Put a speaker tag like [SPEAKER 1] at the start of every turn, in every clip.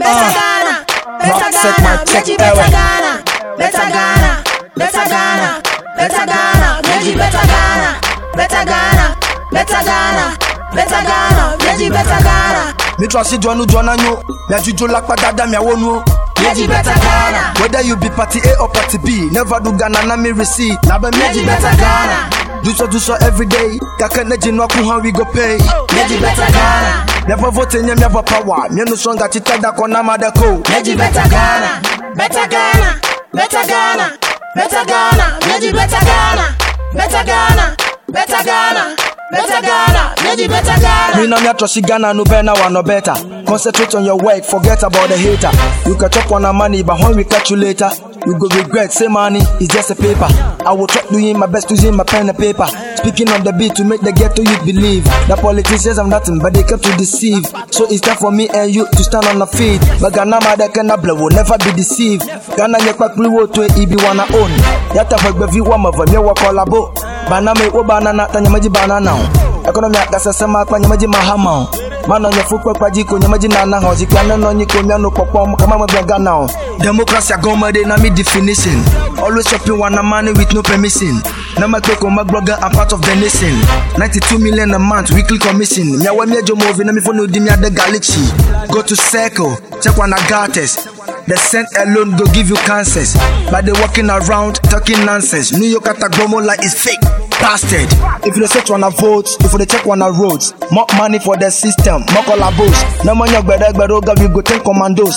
[SPEAKER 1] better Ghana, better Ghana, Meji better Ghana, better Ghana, better Ghana, better Ghana, Meji better Ghana, better Ghana, better Ghana, better Ghana, Meji better Ghana.
[SPEAKER 2] Me trust you John Nyo, me juju like padada me wonu.
[SPEAKER 1] Meji better Ghana.
[SPEAKER 2] Whether you be party A or party B, never do Ghana na me receipt. Na be
[SPEAKER 1] Meji better Ghana.
[SPEAKER 2] Do so every day. Kaka neji no ku how we go pay.
[SPEAKER 1] Meji better Ghana.
[SPEAKER 2] Never vote in never power. Me no song that chita da kona madako.
[SPEAKER 1] Meji better Ghana. Better Ghana. Better Ghana. Better Ghana. Meji better Ghana. Better Ghana. Better Ghana. Better Ghana, Meji better Ghana.
[SPEAKER 2] Me na me trust Ghana no better one no better. Concentrate on your work, forget about the hater. You can chop on our money, but when we catch you later, you go regret. Say money is just a paper. I will try doing my best using my pen and paper. Speaking on the beat to make the ghetto youth believe. The politicians have nothing, but they kept to deceive. So it's time for me and you to stand on the feet. But Ghana mother can will never be deceived. Ghana nyekwa kliwo to ibi wana own. Yata hagbevi wa mava mewa kolabo. Banana me banana tanyamaji banana. Economy akasa sema kwa nyamaji mahama. Mana nyefuko kwa jiko nyamaji nana ho. Jikana no nyiko miano popom kama mabega now. Democracy agomade na me definition. Always shopping one money with no permission. Na makweko magblogger I'm part of the nation. 92 million a month weekly commission. Miawa miejo movie na mifono di miade galaxy. Go to circle, check one agates. The scent alone go give you cancers. But they walking around talking nonsense. New York Atagomo like it's fake. Bastard. If you search one vote, if you check one roads, more money for the system, more collabos. No money better we go 10 commandos.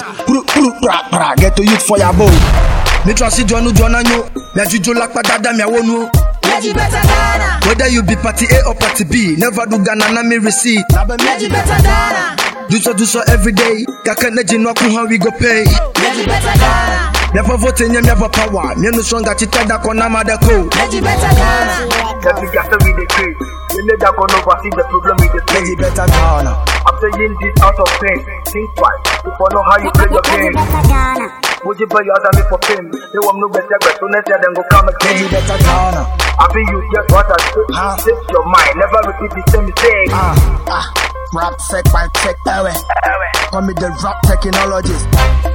[SPEAKER 2] Get to youth for your boat. Me trust you John Nyo, me juju like padada me wonu.
[SPEAKER 1] Meji better Ghana.
[SPEAKER 2] Whether you be party A or party B, never do Ghana na me receipt.
[SPEAKER 1] Meji better Ghana.
[SPEAKER 2] Do so every day. Kaka neji no ku how we go pay.
[SPEAKER 1] Meji better Ghana.
[SPEAKER 2] Never vote in never power. Me no song that chita da kona madako.
[SPEAKER 1] Meji better Ghana.
[SPEAKER 3] That we get with the creed. You need that go oversee the problem with the play.
[SPEAKER 2] Meji better Ghana.
[SPEAKER 3] I'm saying this out of pain. Think twice. Before know how you play your game. Would you buy your other me for fame? They want no better, but so next year then go come again.
[SPEAKER 2] Meji better Ghana.
[SPEAKER 3] I feel you just what I say. Save your mind. Never repeat the same mistake.
[SPEAKER 2] Rap tech by tech away. Call me the rap technologist.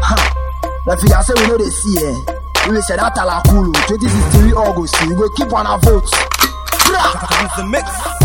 [SPEAKER 2] If you say we know they see we will say that Alakulu 2063 August. We go keep on our votes.
[SPEAKER 4] The mix.